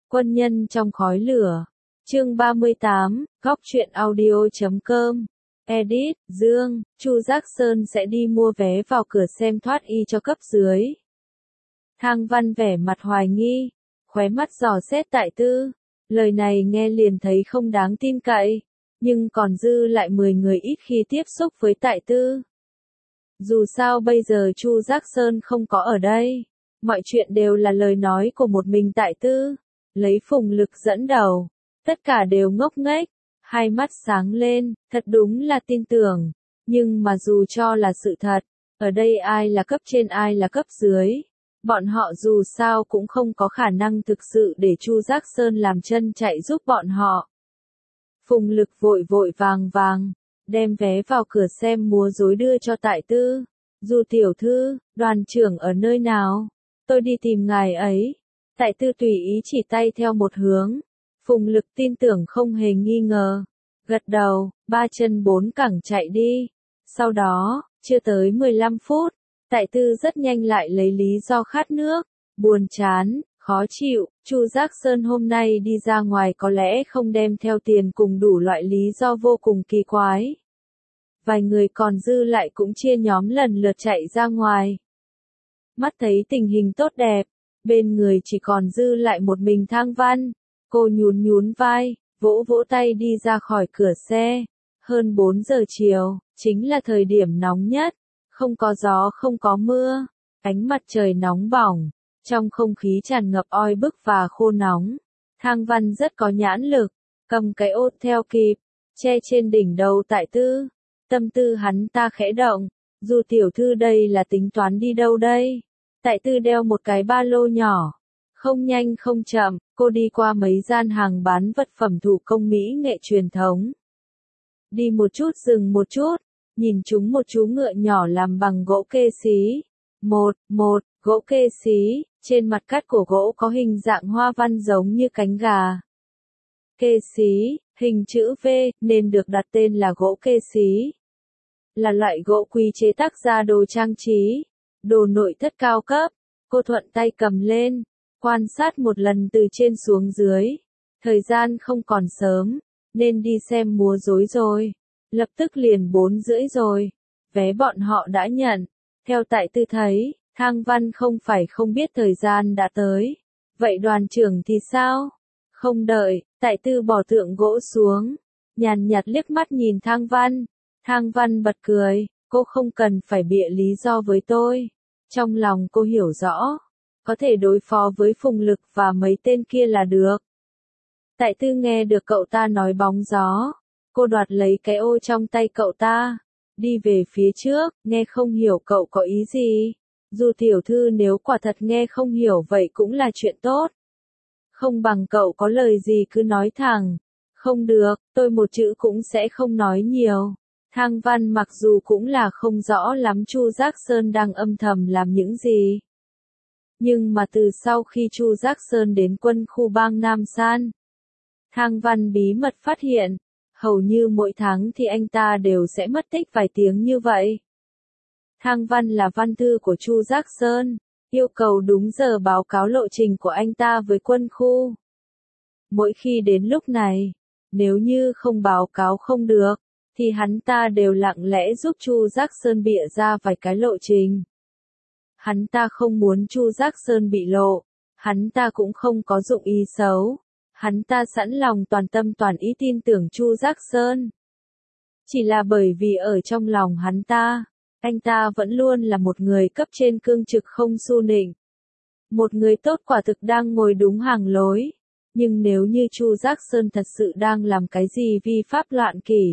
Quân nhân trong khói lửa. Chương 38, góc truyện audio.com. Edit, Dương, Chu Giác Sơn sẽ đi mua vé vào cửa xem thoát y cho cấp dưới. Thang Văn vẻ mặt hoài nghi, khóe mắt dò xét Tại Tư. Lời này nghe liền thấy không đáng tin cậy, nhưng còn dư lại 10 người ít khi tiếp xúc với Tại Tư. Dù sao bây giờ Chu Giác Sơn không có ở đây, mọi chuyện đều là lời nói của một mình Tại Tư. Lấy Phùng Lực dẫn đầu, tất cả đều ngốc nghếch, hai mắt sáng lên, thật đúng là tin tưởng. Nhưng mà dù cho là sự thật, ở đây ai là cấp trên ai là cấp dưới, bọn họ dù sao cũng không có khả năng thực sự để Chu Giác Sơn làm chân chạy giúp bọn họ. Phùng Lực vội vội vàng, đem vé vào cửa xem múa rối đưa cho Tại Tư. Du tiểu thư, đoàn trưởng ở nơi nào? Tôi đi tìm ngài ấy. Tại Tư tùy ý chỉ tay theo một hướng. Phùng Lực tin tưởng không hề nghi ngờ. Gật đầu, ba chân bốn cẳng chạy đi. Sau đó, chưa tới 15 phút, Tại Tư rất nhanh lại lấy lý do khát nước, buồn chán, khó chịu. Chu Giác Sơn hôm nay đi ra ngoài có lẽ không đem theo tiền cùng đủ loại lý do vô cùng kỳ quái. Vài người còn dư lại cũng chia nhóm lần lượt chạy ra ngoài. Mắt thấy tình hình tốt đẹp, bên người chỉ còn dư lại một mình Thang Văn. Cô nhún vai, vỗ tay đi ra khỏi cửa xe. Hơn 4 giờ chiều, chính là thời điểm nóng nhất. Không có gió không có mưa, ánh mặt trời nóng bỏng, trong không khí tràn ngập oi bức và khô nóng. Thang Văn rất có nhãn lực, cầm cái ô theo kịp, che trên đỉnh đầu Tại Tư. Tâm tư hắn ta khẽ động, dù tiểu thư đây là tính toán đi đâu đây? Tại Tư đeo một cái ba lô nhỏ, không nhanh không chậm, cô đi qua mấy gian hàng bán vật phẩm thủ công mỹ nghệ truyền thống. Đi một chút dừng một chút, nhìn chúng một chú ngựa nhỏ làm bằng gỗ kê xí. Một, gỗ kê xí, trên mặt cắt của gỗ có hình dạng hoa văn giống như cánh gà. Kê xí, hình chữ V, nên được đặt tên là gỗ kê xí. Là loại gỗ quý chế tác ra đồ trang trí, đồ nội thất cao cấp. Cô thuận tay cầm lên, quan sát một lần từ trên xuống dưới. Thời gian không còn sớm, nên đi xem múa rối rồi. Lập tức liền 4 rưỡi rồi. Vé bọn họ đã nhận. Theo Tại Tư thấy, Thang Văn không phải không biết thời gian đã tới. Vậy đoàn trưởng thì sao? Không đợi, Tại Tư bỏ tượng gỗ xuống. Nhàn nhạt liếc mắt nhìn Thang Văn. Thang Văn bật cười, cô không cần phải bịa lý do với tôi. Trong lòng cô hiểu rõ, có thể đối phó với Phùng Lực và mấy tên kia là được. Tại Tư nghe được cậu ta nói bóng gió. Cô đoạt lấy cái ô trong tay cậu ta, đi về phía trước, nghe không hiểu cậu có ý gì. Dù tiểu thư nếu quả thật nghe không hiểu vậy cũng là chuyện tốt. Không bằng cậu có lời gì cứ nói thẳng. Không được, tôi một chữ cũng sẽ không nói nhiều. Thang Văn mặc dù cũng là không rõ lắm Chu Giác Sơn đang âm thầm làm những gì. Nhưng mà từ sau khi Chu Giác Sơn đến quân khu bang Nam San, Thang Văn bí mật phát hiện, hầu như mỗi tháng thì anh ta đều sẽ mất tích vài tiếng như vậy. Thang Văn là văn thư của Chu Giác Sơn, yêu cầu đúng giờ báo cáo lộ trình của anh ta với quân khu. Mỗi khi đến lúc này, nếu như không báo cáo không được, thì hắn ta đều lặng lẽ giúp Chu Giác Sơn bịa ra vài cái lộ trình. Hắn ta không muốn Chu Giác Sơn bị lộ, hắn ta cũng không có dụng ý xấu. Hắn ta sẵn lòng toàn tâm toàn ý tin tưởng Chu Giác Sơn. Chỉ là bởi vì ở trong lòng hắn ta, anh ta vẫn luôn là một người cấp trên cương trực không su nịnh. Một người tốt quả thực đang ngồi đúng hàng lối. Nhưng nếu như Chu Giác Sơn thật sự đang làm cái gì vi pháp loạn kỷ,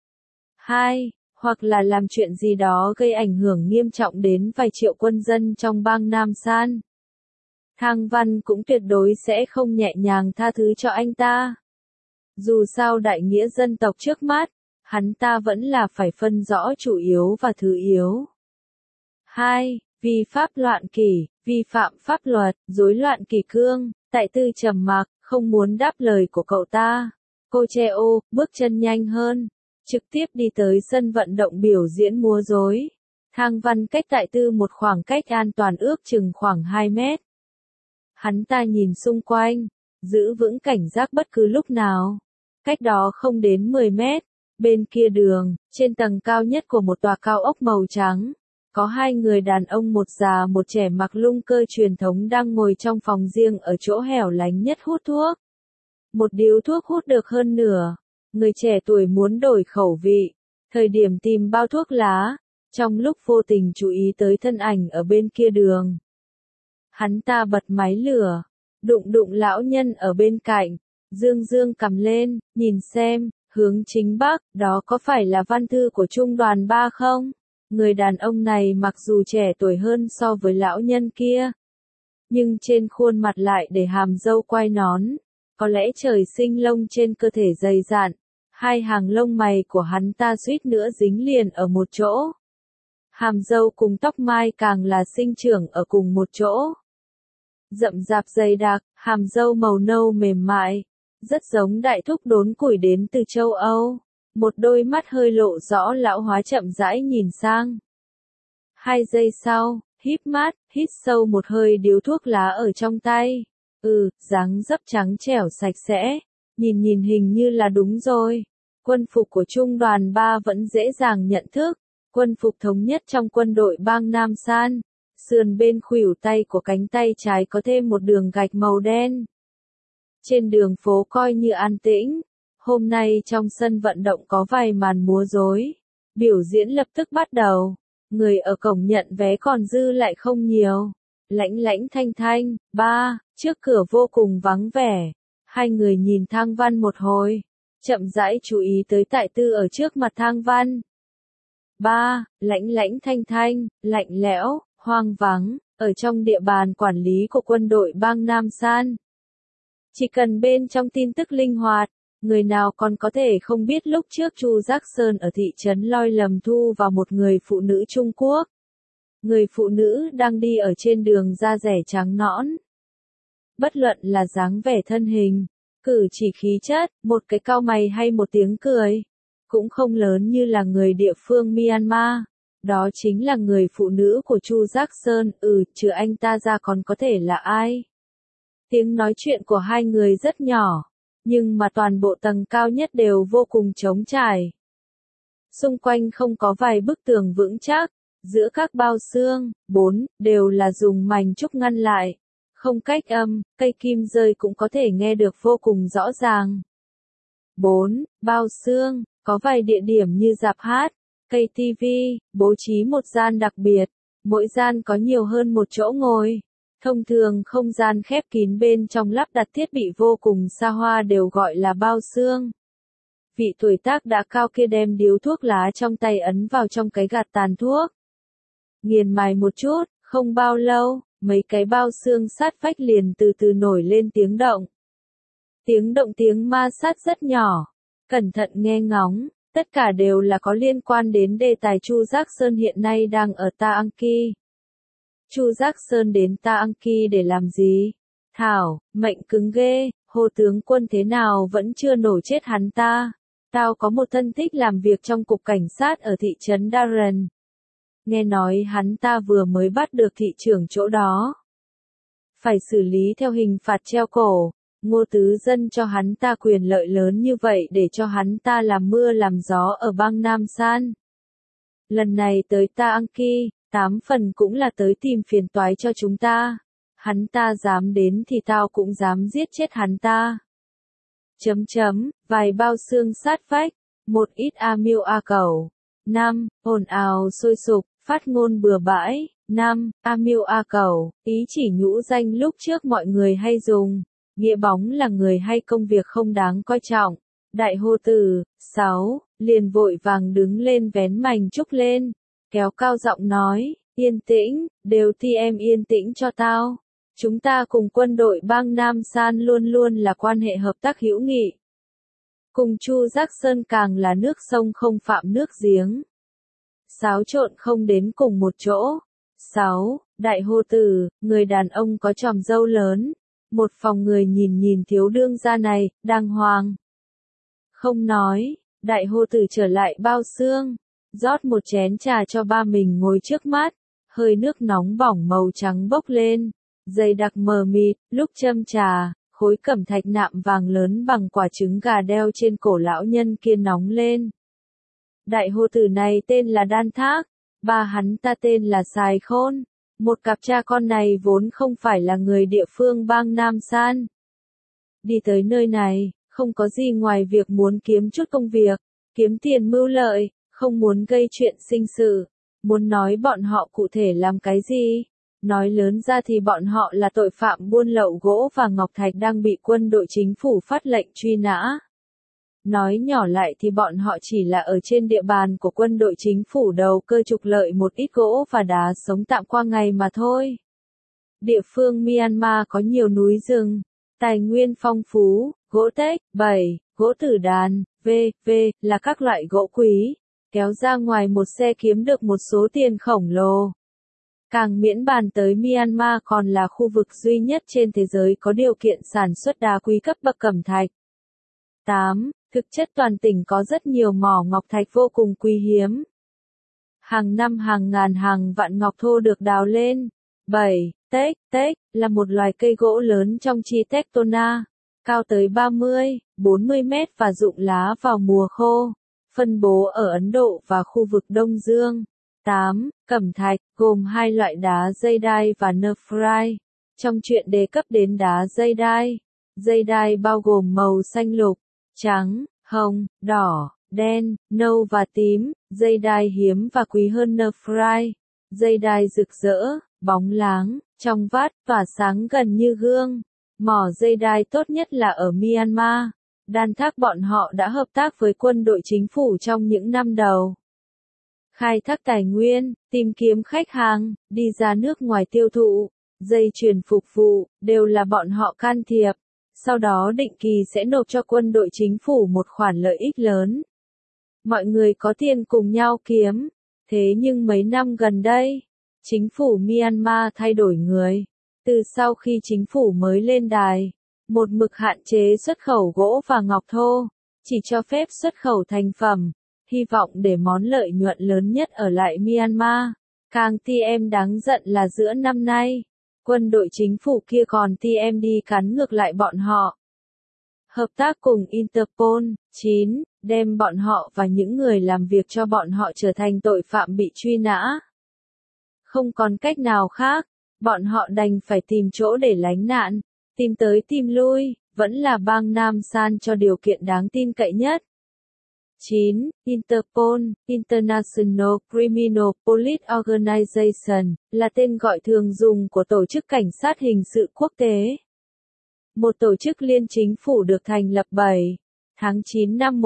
hoặc là làm chuyện gì đó gây ảnh hưởng nghiêm trọng đến vài triệu quân dân trong bang Nam San, Thang Văn cũng tuyệt đối sẽ không nhẹ nhàng tha thứ cho anh ta. Dù sao đại nghĩa dân tộc trước mắt, hắn ta vẫn là phải phân rõ chủ yếu và thứ yếu. 2. Vi pháp loạn kỷ, vi phạm pháp luật, rối loạn kỷ cương. Tại Tư trầm mặc, không muốn đáp lời của cậu ta. Cô che ô, bước chân nhanh hơn, trực tiếp đi tới sân vận động biểu diễn múa rối. Thang Văn cách Tại Tư một khoảng cách an toàn ước chừng khoảng 2 mét. Hắn ta nhìn xung quanh, giữ vững cảnh giác bất cứ lúc nào. Cách đó không đến 10 mét, bên kia đường, trên tầng cao nhất của một tòa cao ốc màu trắng, có hai người đàn ông một già một trẻ mặc lung cơ truyền thống đang ngồi trong phòng riêng ở chỗ hẻo lánh nhất hút thuốc. Một điếu thuốc hút được hơn nửa, người trẻ tuổi muốn đổi khẩu vị, thời điểm tìm bao thuốc lá, trong lúc vô tình chú ý tới thân ảnh ở bên kia đường. Hắn ta bật máy lửa, đụng đụng lão nhân ở bên cạnh, dương dương cầm lên, nhìn xem, hướng chính bắc, đó có phải là văn thư của trung đoàn 3 không? Người đàn ông này mặc dù trẻ tuổi hơn so với lão nhân kia, nhưng trên khuôn mặt lại để hàm râu quai nón, có lẽ trời sinh lông trên cơ thể dày dạn, hai hàng lông mày của hắn ta suýt nữa dính liền ở một chỗ. Hàm râu cùng tóc mai càng là sinh trưởng ở cùng một chỗ. Rậm rạp dày đặc, hàm râu màu nâu mềm mại, rất giống đại thúc đốn củi đến từ châu Âu. Một đôi mắt hơi lộ rõ lão hóa chậm rãi nhìn sang. 2 giây sau, híp mắt, hít sâu một hơi điếu thuốc lá ở trong tay. Dáng dấp trắng trẻo sạch sẽ, nhìn hình như là đúng rồi. Quân phục của trung đoàn 3 vẫn dễ dàng nhận thức, quân phục thống nhất trong quân đội bang Nam San. Sườn bên khuỷu tay của cánh tay trái có thêm một đường gạch màu đen. Trên đường phố coi như an tĩnh. Hôm nay trong sân vận động có vài màn múa rối. Biểu diễn lập tức bắt đầu. Người ở cổng nhận vé còn dư lại không nhiều. Lãnh lãnh thanh thanh, trước cửa vô cùng vắng vẻ. Hai người nhìn thang văn một hồi. Chậm rãi chú ý tới tại tư ở trước mặt thang văn. Lãnh lãnh thanh thanh, lạnh lẽo, hoang vắng, ở trong địa bàn quản lý của quân đội bang Nam San. Chỉ cần bên trong tin tức linh hoạt, người nào còn có thể không biết lúc trước Chu Jackson ở thị trấn Loi lầm thu vào một người phụ nữ Trung Quốc. Người phụ nữ đang đi ở trên đường da dẻ trắng nõn. Bất luận là dáng vẻ thân hình, cử chỉ khí chất, một cái cau mày hay một tiếng cười, cũng không lớn như là người địa phương Myanmar. Đó chính là người phụ nữ của Chu Jackson, trừ anh ta ra còn có thể là ai. Tiếng nói chuyện của hai người rất nhỏ, nhưng mà toàn bộ tầng cao nhất đều vô cùng trống trải. Xung quanh không có vài bức tường vững chắc, giữa các bao xương, đều là dùng mảnh trúc ngăn lại. Không cách âm, cây kim rơi cũng có thể nghe được vô cùng rõ ràng. Bao xương, có vài địa điểm như rạp hát, cây tivi, bố trí một gian đặc biệt, mỗi gian có nhiều hơn một chỗ ngồi. Thông thường không gian khép kín bên trong lắp đặt thiết bị vô cùng xa hoa đều gọi là bao xương. Vị tuổi tác đã cao kia đem điếu thuốc lá trong tay ấn vào trong cái gạt tàn thuốc. Nghiền mài một chút, không bao lâu, mấy cái bao xương sát vách liền từ từ nổi lên tiếng động. Tiếng ma sát rất nhỏ, cẩn thận nghe ngóng, tất cả đều là có liên quan đến đề tài Chu Jackson hiện nay đang ở Ta Anki. Chu Jackson đến Ta Anki để làm gì? Thảo, mệnh cứng ghê, Hồ tướng quân thế nào vẫn chưa nổ chết hắn ta. Tao có một thân thích làm việc trong cục cảnh sát ở thị trấn Darren. Nghe nói hắn ta vừa mới bắt được thị trưởng chỗ đó. Phải xử lý theo hình phạt treo cổ. Ngô Tứ Dân cho hắn ta quyền lợi lớn như vậy để cho hắn ta làm mưa làm gió ở bang Nam San. Lần này tới Ta Anki, 8 phần cũng là tới tìm phiền toái cho chúng ta. Hắn ta dám đến thì tao cũng dám giết chết hắn ta. Vài bao xương sát vách, một ít a miêu a cẩu. 5. Ồn ào sôi sục, phát ngôn bừa bãi. 5. A miêu a cẩu, ý chỉ nhũ danh lúc trước mọi người hay dùng. Nghĩa bóng là người hay công việc không đáng coi trọng. Đại hô tử. 6. Liền vội vàng đứng lên vén mành trúc lên, kéo cao giọng nói, yên tĩnh, đều thì em yên tĩnh cho tao. Chúng ta cùng quân đội bang Nam San luôn luôn là quan hệ hợp tác hữu nghị. Cùng Chu Jackson càng là nước sông không phạm nước giếng. Xáo trộn không đến cùng một chỗ. 6. Đại hô tử, người đàn ông có chòm râu lớn. Một phòng người nhìn thiếu đương gia này, đàng hoàng. Không nói, đại hô tử trở lại bao xương, rót một chén trà cho ba mình ngồi trước mắt, hơi nước nóng bỏng màu trắng bốc lên, dày đặc mờ mịt, lúc châm trà, khối cẩm thạch nạm vàng lớn bằng quả trứng gà đeo trên cổ lão nhân kia nóng lên. Đại hô tử này tên là Đan Thác, ba hắn ta tên là Sài Khôn. Một cặp cha con này vốn không phải là người địa phương bang Nam San. Đi tới nơi này, không có gì ngoài việc muốn kiếm chút công việc, kiếm tiền mưu lợi, không muốn gây chuyện sinh sự. Muốn nói bọn họ cụ thể làm cái gì? Nói lớn ra thì bọn họ là tội phạm buôn lậu gỗ và ngọc thạch đang bị quân đội chính phủ phát lệnh truy nã. Nói nhỏ lại thì bọn họ chỉ là ở trên địa bàn của quân đội chính phủ đầu cơ trục lợi một ít gỗ và đá sống tạm qua ngày mà thôi. Địa phương Myanmar có nhiều núi rừng, tài nguyên phong phú, gỗ tếch, bẩy, gỗ tử đàn, v.v. là các loại gỗ quý, kéo ra ngoài một xe kiếm được một số tiền khổng lồ. Càng miễn bàn tới Myanmar còn là khu vực duy nhất trên thế giới có điều kiện sản xuất đá quý cấp bậc cẩm thạch. 8. Thực chất toàn tỉnh có rất nhiều mỏ ngọc thạch vô cùng quý hiếm. Hàng năm hàng ngàn hàng vạn ngọc thô được đào lên. 7. Tếch là một loài cây gỗ lớn trong chi Tectona, cao tới 30-40 mét và rụng lá vào mùa khô, phân bố ở Ấn Độ và khu vực Đông Dương. 8. Cẩm thạch, gồm hai loại đá Jadeite và Nephrite. Trong truyện đề cấp đến đá Jadeite, Jadeite bao gồm màu xanh lục, trắng, hồng, đỏ, đen, nâu và tím. Jadeite hiếm và quý hơn Nephrite. Jadeite rực rỡ, bóng láng, trong vắt, tỏa sáng gần như gương. Mỏ Jadeite tốt nhất là ở Myanmar. Đan Thác bọn họ đã hợp tác với quân đội chính phủ trong những năm đầu. Khai thác tài nguyên, tìm kiếm khách hàng, đi ra nước ngoài tiêu thụ, dây chuyền phục vụ, đều là bọn họ can thiệp. Sau đó định kỳ sẽ nộp cho quân đội chính phủ một khoản lợi ích lớn. Mọi người có tiền cùng nhau kiếm. Thế nhưng mấy năm gần đây, chính phủ Myanmar thay đổi người. Từ sau khi chính phủ mới lên đài, một mực hạn chế xuất khẩu gỗ và ngọc thô, chỉ cho phép xuất khẩu thành phẩm, hy vọng để món lợi nhuận lớn nhất ở lại Myanmar. Càng TM đáng giận là giữa năm nay, quân đội chính phủ kia còn TM đi cắn ngược lại bọn họ. Hợp tác cùng Interpol. 9. Đem bọn họ và những người làm việc cho bọn họ trở thành tội phạm bị truy nã. Không còn cách nào khác, bọn họ đành phải tìm chỗ để lánh nạn, tìm tới tìm lui, vẫn là bang Nam San cho điều kiện đáng tin cậy nhất. 9. Interpol, International Criminal Police Organization, là tên gọi thường dùng của Tổ chức Cảnh sát Hình sự Quốc tế. Một tổ chức liên chính phủ được thành lập 7 tháng 9 năm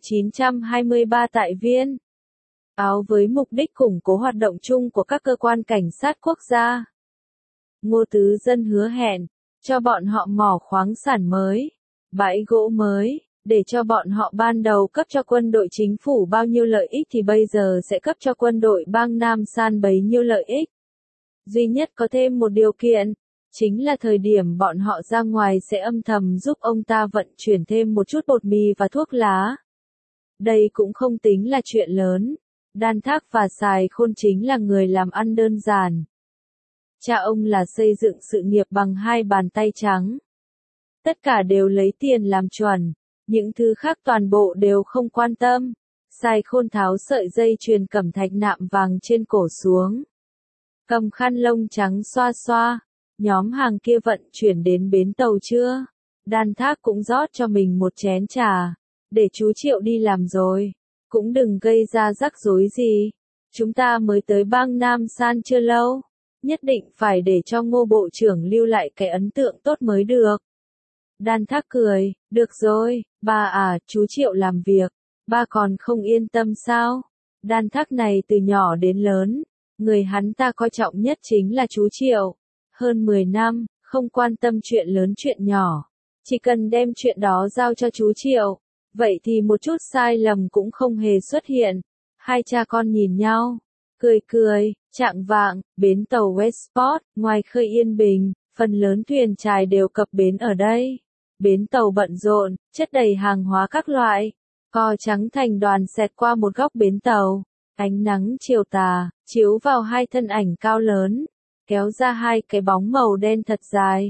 1923 tại Viên Áo với mục đích củng cố hoạt động chung của các cơ quan cảnh sát quốc gia. Ngô Tứ Dân hứa hẹn, cho bọn họ mỏ khoáng sản mới, bãi gỗ mới, để cho bọn họ ban đầu cấp cho quân đội chính phủ bao nhiêu lợi ích thì bây giờ sẽ cấp cho quân đội bang Nam San bấy nhiêu lợi ích. Duy nhất có thêm một điều kiện, chính là thời điểm bọn họ ra ngoài sẽ âm thầm giúp ông ta vận chuyển thêm một chút bột mì và thuốc lá. Đây cũng không tính là chuyện lớn. Đan Thác và Sài Khôn chính là người làm ăn đơn giản. Cha ông là xây dựng sự nghiệp bằng hai bàn tay trắng. Tất cả đều lấy tiền làm chuẩn, những thứ khác toàn bộ đều không quan tâm. Sài Khôn tháo sợi dây chuyền cẩm thạch nạm vàng trên cổ xuống, cầm khăn lông trắng xoa xoa. Nhóm hàng kia vận chuyển đến bến tàu chưa? Đan Thác cũng rót cho mình một chén trà. Để chú Triệu đi làm rồi, cũng đừng gây ra rắc rối gì. Chúng ta mới tới bang Nam San chưa lâu, nhất định phải để cho Ngô Bộ trưởng lưu lại cái ấn tượng tốt mới được. Đan Thác cười, được rồi, ba à, chú Triệu làm việc, ba còn không yên tâm sao? Đan Thác này từ nhỏ đến lớn, người hắn ta coi trọng nhất chính là chú Triệu. Hơn 10 năm, không quan tâm chuyện lớn chuyện nhỏ. Chỉ cần đem chuyện đó giao cho chú Triệu, vậy thì một chút sai lầm cũng không hề xuất hiện. Hai cha con nhìn nhau, cười cười. Chạng vạng, bến tàu Westport, ngoài khơi yên bình, phần lớn thuyền chài đều cập bến ở đây. Bến tàu bận rộn, chất đầy hàng hóa các loại. Cò trắng thành đoàn xẹt qua một góc bến tàu. Ánh nắng chiều tà, chiếu vào hai thân ảnh cao lớn, kéo ra hai cái bóng màu đen thật dài.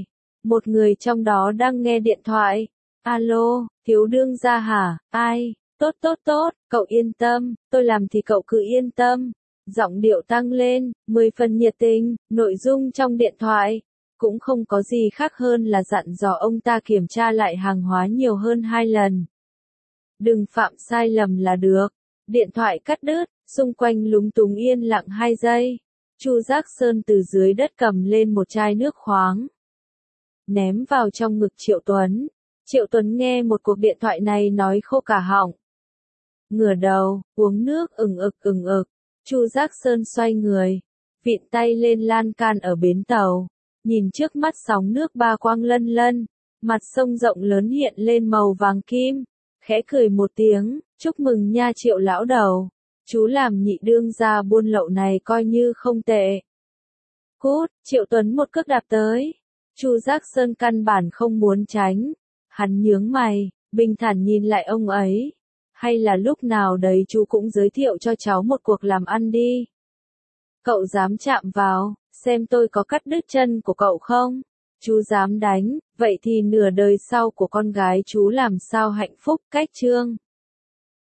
Một người trong đó đang nghe điện thoại. Alo, thiếu đương gia hả? Ai? Tốt tốt tốt, cậu yên tâm, tôi làm thì cậu cứ yên tâm. Giọng điệu tăng lên, 10 phần nhiệt tình, nội dung trong điện thoại cũng không có gì khác hơn là dặn dò ông ta kiểm tra lại hàng hóa nhiều hơn 2 lần. Đừng phạm sai lầm là được. Điện thoại cắt đứt, xung quanh lúng túng yên lặng 2 giây. Chu Giác Sơn từ dưới đất cầm lên một chai nước khoáng, ném vào trong ngực Triệu Tuấn. Triệu Tuấn nghe một cuộc điện thoại này nói khô cả họng. Ngửa đầu, uống nước ừng ực ừng ực. Chu Giác Sơn xoay người, vịn tay lên lan can ở bến tàu, nhìn trước mắt sóng nước ba quang lân lân, mặt sông rộng lớn hiện lên màu vàng kim, khẽ cười một tiếng, chúc mừng nha Triệu lão đầu, chú làm nhị đương gia buôn lậu này coi như không tệ. Cút, Triệu Tuấn một cước đạp tới. Chu Giác Sơn căn bản không muốn tránh, hắn nhướng mày, bình thản nhìn lại ông ấy. Hay là lúc nào đấy chú cũng giới thiệu cho cháu một cuộc làm ăn đi. Cậu dám chạm vào, xem tôi có cắt đứt chân của cậu không? Chú dám đánh, vậy thì nửa đời sau của con gái chú làm sao hạnh phúc. Cách chương